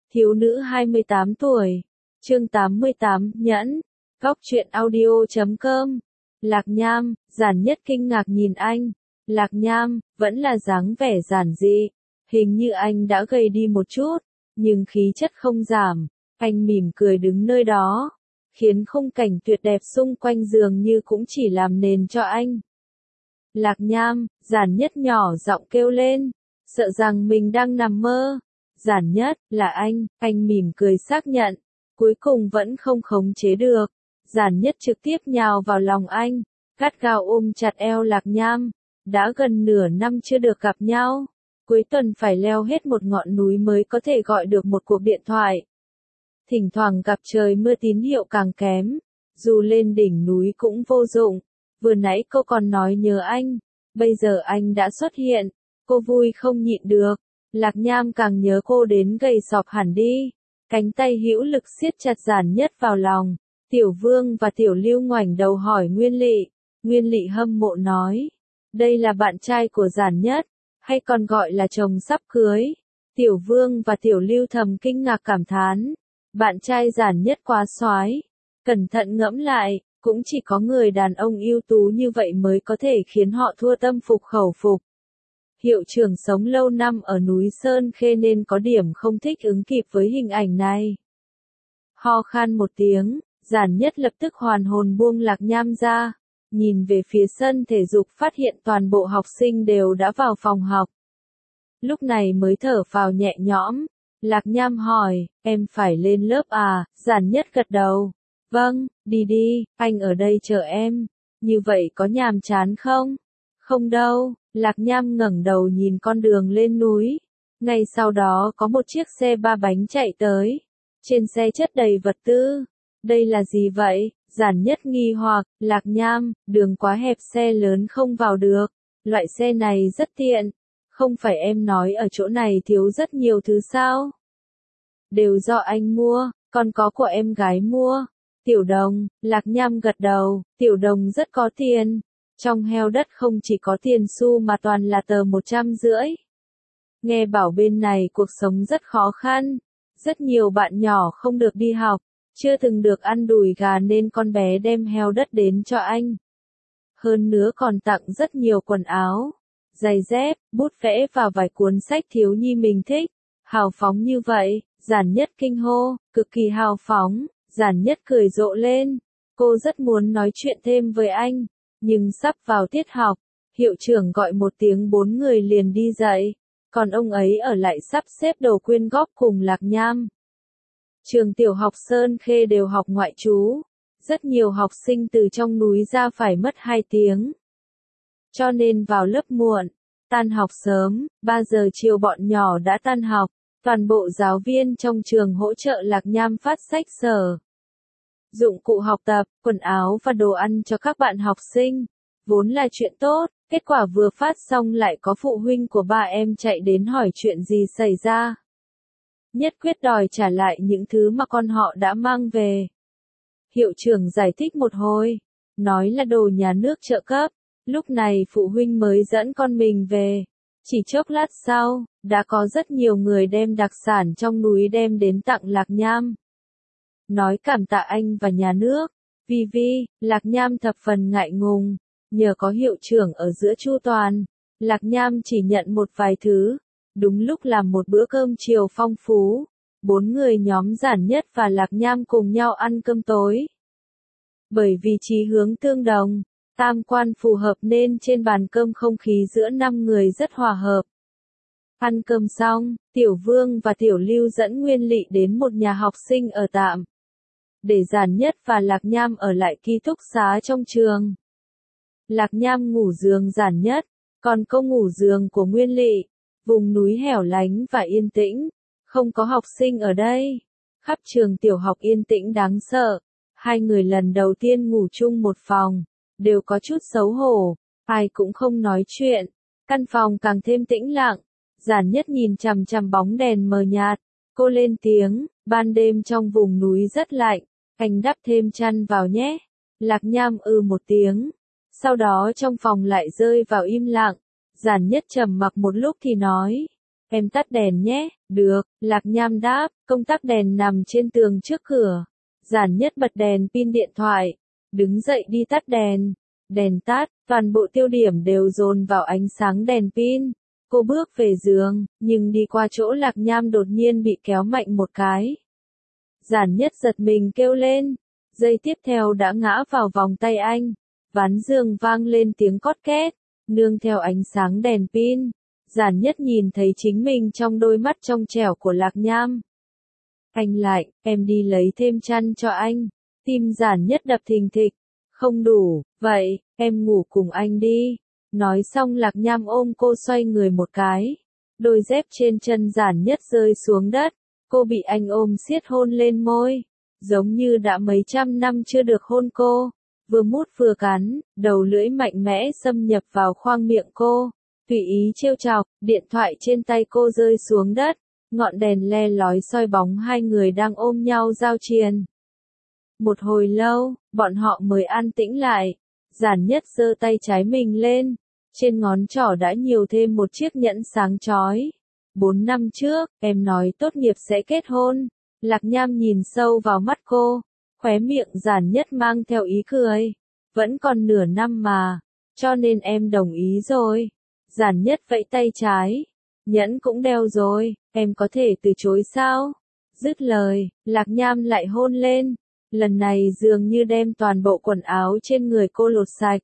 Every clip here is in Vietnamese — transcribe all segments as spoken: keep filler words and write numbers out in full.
Thiếu nữ hai mươi tám tuổi. Chương tám mươi tám, Nhẫn. Góc truyện audio chấm com. Lạc Nham, Giản Nhất kinh ngạc nhìn anh. Lạc Nham, vẫn là dáng vẻ giản dị. Hình như anh đã gầy đi một chút, nhưng khí chất không giảm. Anh mỉm cười đứng nơi đó, khiến khung cảnh tuyệt đẹp xung quanh dường như cũng chỉ làm nền cho anh. Lạc Nham, Giản Nhất nhỏ giọng kêu lên, sợ rằng mình đang nằm mơ. Giản Nhất, là anh, anh mỉm cười xác nhận, cuối cùng vẫn không khống chế được. Giản Nhất trực tiếp nhào vào lòng anh, gắt gao ôm chặt eo Lạc Nham. Đã gần nửa năm chưa được gặp nhau, cuối tuần phải leo hết một ngọn núi mới có thể gọi được một cuộc điện thoại. Thỉnh thoảng gặp trời mưa tín hiệu càng kém, dù lên đỉnh núi cũng vô dụng. Vừa nãy cô còn nói nhớ anh, bây giờ anh đã xuất hiện, cô vui không nhịn được. Lạc Nham càng nhớ cô đến gầy sọp hẳn đi, cánh tay hữu lực siết chặt Giản Nhất vào lòng. Tiểu Vương và Tiểu Lưu ngoảnh đầu hỏi Nguyên Lị, Nguyên Lị hâm mộ nói, đây là bạn trai của Giản Nhất, hay còn gọi là chồng sắp cưới. Tiểu Vương và Tiểu Lưu thầm kinh ngạc cảm thán, bạn trai Giản Nhất quá soái. Cẩn thận ngẫm lại, cũng chỉ có người đàn ông ưu tú như vậy mới có thể khiến họ thua tâm phục khẩu phục. Hiệu trưởng sống lâu năm ở núi Sơn Khê nên có điểm không thích ứng kịp với hình ảnh này. Ho khan một tiếng, Giản Nhất lập tức hoàn hồn buông Lạc Nham ra, nhìn về phía sân thể dục phát hiện toàn bộ học sinh đều đã vào phòng học. Lúc này mới thở phào nhẹ nhõm. Lạc Nham hỏi, em phải lên lớp à? Giản Nhất gật đầu. Vâng, đi đi, anh ở đây chờ em. Như vậy có nhàm chán không? Không đâu. Lạc Nham ngẩng đầu nhìn con đường lên núi. Ngay sau đó có một chiếc xe ba bánh chạy tới. Trên xe chất đầy vật tư. Đây là gì vậy? Giản Nhất nghi hoặc, Lạc Nham, đường quá hẹp xe lớn không vào được. Loại xe này rất tiện. Không phải em nói ở chỗ này thiếu rất nhiều thứ sao? Đều do anh mua, còn có của em gái mua. Tiểu Đồng, Lạc Nham gật đầu, Tiểu Đồng rất có tiền. Trong heo đất không chỉ có tiền xu mà toàn là tờ một trăm rưỡi. Nghe bảo bên này cuộc sống rất khó khăn. Rất nhiều bạn nhỏ không được đi học, chưa từng được ăn đùi gà nên con bé đem heo đất đến cho anh. Hơn nữa còn tặng rất nhiều quần áo, giày dép, bút vẽ và vài cuốn sách thiếu nhi mình thích. Hào phóng như vậy, Giản Nhất kinh hô, cực kỳ hào phóng. Giản Nhất cười rộ lên, cô rất muốn nói chuyện thêm với anh, nhưng sắp vào tiết học, hiệu trưởng gọi một tiếng bốn người liền đi dậy, còn ông ấy ở lại sắp xếp đồ quyên góp cùng Lạc Nham. Trường tiểu học Sơn Khê đều học ngoại trú, rất nhiều học sinh từ trong núi ra phải mất hai tiếng. Cho nên vào lớp muộn, tan học sớm, ba giờ chiều bọn nhỏ đã tan học. Toàn bộ giáo viên trong trường hỗ trợ Lạc Nham phát sách sở, dụng cụ học tập, quần áo và đồ ăn cho các bạn học sinh. Vốn là chuyện tốt, kết quả vừa phát xong lại có phụ huynh của ba em chạy đến hỏi chuyện gì xảy ra. Nhất quyết đòi trả lại những thứ mà con họ đã mang về. Hiệu trưởng giải thích một hồi, nói là đồ nhà nước trợ cấp. Lúc này phụ huynh mới dẫn con mình về. Chỉ chốc lát sau, đã có rất nhiều người đem đặc sản trong núi đem đến tặng Lạc Nham. Nói cảm tạ anh và nhà nước. Vi vi, Lạc Nham thập phần ngại ngùng. Nhờ có hiệu trưởng ở giữa chu toàn, Lạc Nham chỉ nhận một vài thứ. Đúng lúc làm một bữa cơm chiều phong phú. Bốn người nhóm Giản Nhất và Lạc Nham cùng nhau ăn cơm tối. Bởi vì chí hướng tương đồng, tam quan phù hợp nên trên bàn cơm không khí giữa năm người rất hòa hợp. Ăn cơm xong, Tiểu Vương và Tiểu Lưu dẫn Nguyên Lị đến một nhà học sinh ở tạm. Để Giản Nhất và Lạc Nham ở lại ký túc xá trong trường. Lạc Nham ngủ giường Giản Nhất, còn cô ngủ giường của Nguyên Lị. Vùng núi hẻo lánh và yên tĩnh, không có học sinh ở đây. Khắp trường tiểu học yên tĩnh đáng sợ. Hai người lần đầu tiên ngủ chung một phòng, đều có chút xấu hổ, ai cũng không nói chuyện. Căn phòng càng thêm tĩnh lặng. Giản Nhất nhìn chằm chằm bóng đèn mờ nhạt, cô lên tiếng, ban đêm trong vùng núi rất lạnh, anh đắp thêm chăn vào nhé. Lạc Nham ư một tiếng, sau đó trong phòng lại rơi vào im lặng. Giản Nhất trầm mặc một lúc thì nói, em tắt đèn nhé, được, Lạc Nham đáp, công tắc đèn nằm trên tường trước cửa. Giản Nhất bật đèn pin điện thoại, đứng dậy đi tắt đèn. Đèn tắt, toàn bộ tiêu điểm đều dồn vào ánh sáng đèn pin. Cô bước về giường, nhưng đi qua chỗ Lạc Nham đột nhiên bị kéo mạnh một cái. Giản Nhất giật mình kêu lên, giây tiếp theo đã ngã vào vòng tay anh. Ván giường vang lên tiếng cót két, nương theo ánh sáng đèn pin. Giản Nhất nhìn thấy chính mình trong đôi mắt trong trẻo của Lạc Nham. Anh lại, em đi lấy thêm chăn cho anh. Tim Giản Nhất đập thình thịch. Không đủ, vậy, em ngủ cùng anh đi. Nói xong Lạc Nham ôm cô xoay người một cái. Đôi dép trên chân Giản Nhất rơi xuống đất. Cô bị anh ôm siết hôn lên môi. Giống như đã mấy trăm năm chưa được hôn cô. Vừa mút vừa cắn, đầu lưỡi mạnh mẽ xâm nhập vào khoang miệng cô. Tùy ý trêu chọc, điện thoại trên tay cô rơi xuống đất. Ngọn đèn le lói soi bóng hai người đang ôm nhau giao triền. Một hồi lâu, bọn họ mới an tĩnh lại. Giản Nhất giơ tay trái mình lên. Trên ngón trỏ đã nhiều thêm một chiếc nhẫn sáng chói. Bốn năm trước, em nói tốt nghiệp sẽ kết hôn. Lạc Nham nhìn sâu vào mắt cô. Khóe miệng Giản Nhất mang theo ý cười. Vẫn còn nửa năm mà. Cho nên em đồng ý rồi. Giản Nhất vẫy tay trái. Nhẫn cũng đeo rồi, em có thể từ chối sao? Dứt lời, Lạc Nham lại hôn lên. Lần này dường như đem toàn bộ quần áo trên người cô lột sạch.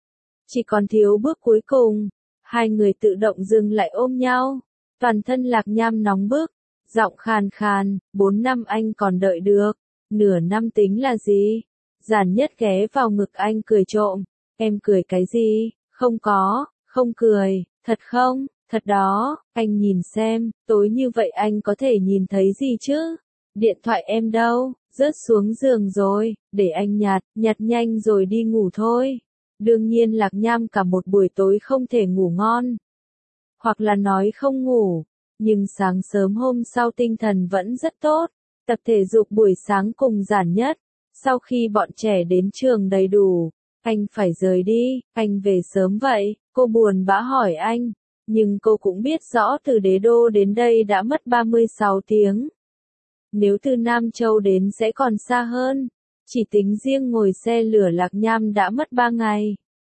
Chỉ còn thiếu bước cuối cùng. Hai người tự động dừng lại ôm nhau. Toàn thân Lạc Nham nóng bức. Giọng khàn khàn, bốn năm anh còn đợi được. Nửa năm tính là gì? Giản Nhất ghé vào ngực anh cười trộm. Em cười cái gì? Không có, không cười, thật không? Thật đó, anh nhìn xem, tối như vậy anh có thể nhìn thấy gì chứ? Điện thoại em đâu? Rớt xuống giường rồi, để anh nhặt, nhặt nhanh rồi đi ngủ thôi. Đương nhiên Lạc Nham cả một buổi tối không thể ngủ ngon. Hoặc là nói không ngủ, nhưng sáng sớm hôm sau tinh thần vẫn rất tốt. Tập thể dục buổi sáng cùng Giản Nhất. Sau khi bọn trẻ đến trường đầy đủ, anh phải rời đi, anh về sớm vậy, cô buồn bã hỏi anh. Nhưng cô cũng biết rõ từ Đế Đô đến đây đã mất ba mươi sáu tiếng. Nếu từ Nam Châu đến sẽ còn xa hơn. Chỉ tính riêng ngồi xe lửa Lạc Nham đã mất ba ngày.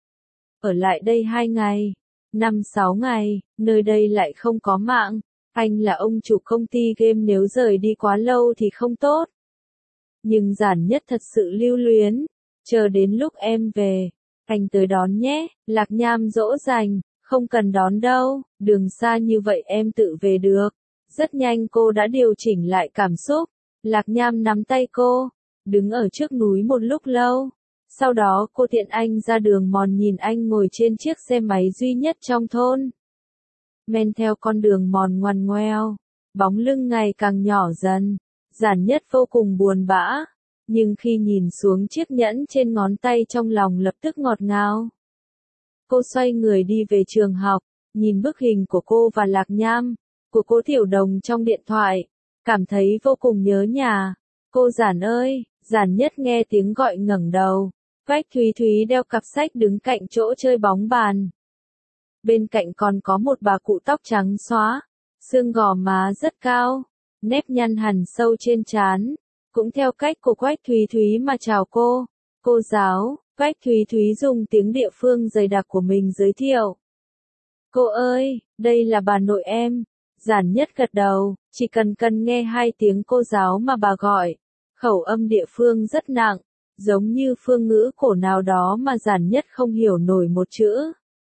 Ở lại đây hai ngày, năm sáu ngày, nơi đây lại không có mạng. Anh là ông chủ công ty game, nếu rời đi quá lâu thì không tốt. Nhưng Giản Nhất thật sự lưu luyến. Chờ đến lúc em về, anh tới đón nhé. Lạc Nham dỗ dành. Không cần đón đâu, đường xa như vậy em tự về được. Rất nhanh cô đã điều chỉnh lại cảm xúc. Lạc Nham nắm tay cô, đứng ở trước núi một lúc lâu. Sau đó cô tiện anh ra đường mòn nhìn anh ngồi trên chiếc xe máy duy nhất trong thôn. Men theo con đường mòn ngoằn ngoèo, bóng lưng ngày càng nhỏ dần. Giản Nhất vô cùng buồn bã. Nhưng khi nhìn xuống chiếc nhẫn trên ngón tay trong lòng lập tức ngọt ngào. Cô xoay người đi về trường học, nhìn bức hình của cô và Lạc Nham, của cô Tiểu Đồng trong điện thoại, cảm thấy vô cùng nhớ nhà. Cô Giản ơi, Giản Nhất nghe tiếng gọi ngẩng đầu. Quách Thúy Thúy đeo cặp sách đứng cạnh chỗ chơi bóng bàn. Bên cạnh còn có một bà cụ tóc trắng xóa, xương gò má rất cao, nếp nhăn hằn sâu trên trán, cũng theo cách của Quách Thúy Thúy mà chào cô. Cô giáo. Quách Thúy Thúy dùng tiếng địa phương dày đặc của mình giới thiệu. Cô ơi, đây là bà nội em. Giản Nhất gật đầu, chỉ cần cần nghe hai tiếng cô giáo mà bà gọi. Khẩu âm địa phương rất nặng, giống như phương ngữ cổ nào đó mà Giản Nhất không hiểu nổi một chữ.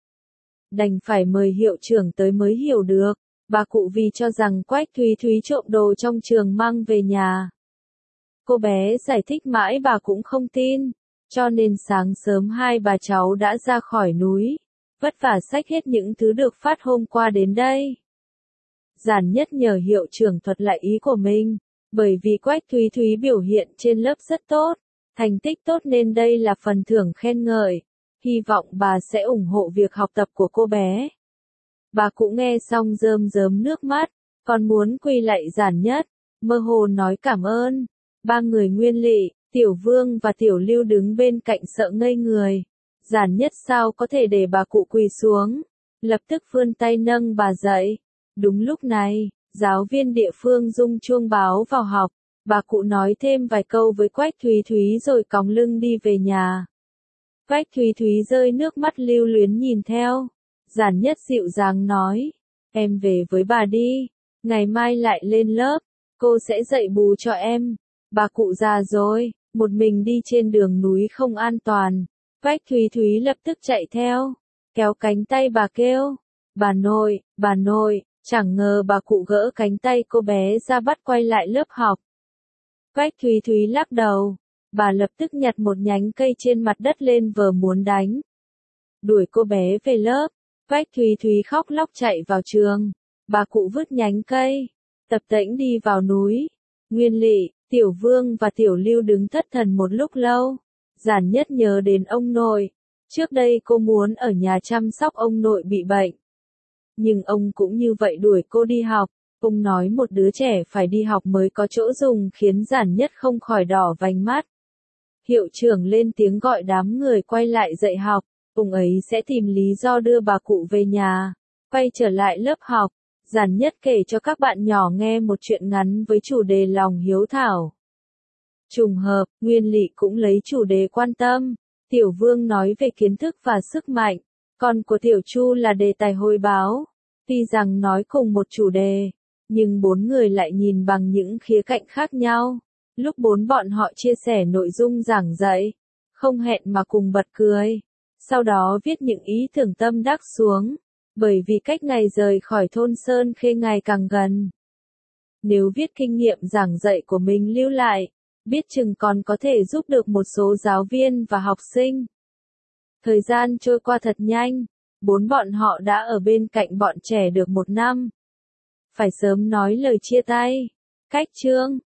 Đành phải mời hiệu trưởng tới mới hiểu được. Bà cụ vì cho rằng Quách Thúy Thúy trộm đồ trong trường mang về nhà. Cô bé giải thích mãi bà cũng không tin. Cho nên sáng sớm hai bà cháu đã ra khỏi núi, vất vả xách hết những thứ được phát hôm qua đến đây. Giản Nhất nhờ hiệu trưởng thuật lại ý của mình, bởi vì Quách Thúy Thúy biểu hiện trên lớp rất tốt, thành tích tốt nên đây là phần thưởng khen ngợi, hy vọng bà sẽ ủng hộ việc học tập của cô bé. Bà cũng nghe xong rơm rớm nước mắt, còn muốn quỳ lạy Giản Nhất, mơ hồ nói cảm ơn. Ba người Nguyên Lị, Tiểu Vương và Tiểu Lưu đứng bên cạnh sợ ngây người. Giản Nhất sao có thể để bà cụ quỳ xuống, lập tức vươn tay nâng bà dậy. Đúng lúc này, giáo viên địa phương rung chuông báo vào học, bà cụ nói thêm vài câu với Quách Thúy Thúy rồi cõng lưng đi về nhà. Quách Thúy Thúy rơi nước mắt lưu luyến nhìn theo. Giản Nhất dịu dàng nói, em về với bà đi, ngày mai lại lên lớp, cô sẽ dạy bù cho em. Bà cụ già rồi, một mình đi trên đường núi không an toàn. Quách Thúy Thúy lập tức chạy theo, kéo cánh tay bà kêu, bà nội, bà nội, chẳng ngờ bà cụ gỡ cánh tay cô bé ra bắt quay lại lớp học. Quách Thúy Thúy lắc đầu, bà lập tức nhặt một nhánh cây trên mặt đất lên vờ muốn đánh. Đuổi cô bé về lớp, Quách Thúy Thúy khóc lóc chạy vào trường, bà cụ vứt nhánh cây, tập tễnh đi vào núi. Nguyên Lị, Tiểu Vương và Tiểu Lưu đứng thất thần một lúc lâu. Giản Nhất nhớ đến ông nội, trước đây cô muốn ở nhà chăm sóc ông nội bị bệnh. Nhưng ông cũng như vậy đuổi cô đi học, ông nói một đứa trẻ phải đi học mới có chỗ dùng khiến Giản Nhất không khỏi đỏ vành mắt. Hiệu trưởng lên tiếng gọi đám người quay lại dạy học, ông ấy sẽ tìm lý do đưa bà cụ về nhà. Quay trở lại lớp học, Giản Nhất kể cho các bạn nhỏ nghe một chuyện ngắn với chủ đề lòng hiếu thảo. Trùng hợp, Nguyên Lị cũng lấy chủ đề quan tâm. Tiểu Vương nói về kiến thức và sức mạnh, còn của Tiểu Chu là đề tài hồi báo. Tuy rằng nói cùng một chủ đề, nhưng bốn người lại nhìn bằng những khía cạnh khác nhau. Lúc bốn bọn họ chia sẻ nội dung giảng dạy, không hẹn mà cùng bật cười. Sau đó viết những ý tưởng tâm đắc xuống, bởi vì cách ngày rời khỏi thôn Sơn Khê ngày càng gần. Nếu viết kinh nghiệm giảng dạy của mình lưu lại, biết chừng còn có thể giúp được một số giáo viên và học sinh. Thời gian trôi qua thật nhanh, bốn bọn họ đã ở bên cạnh bọn trẻ được một năm. Phải sớm nói lời chia tay. Cách chương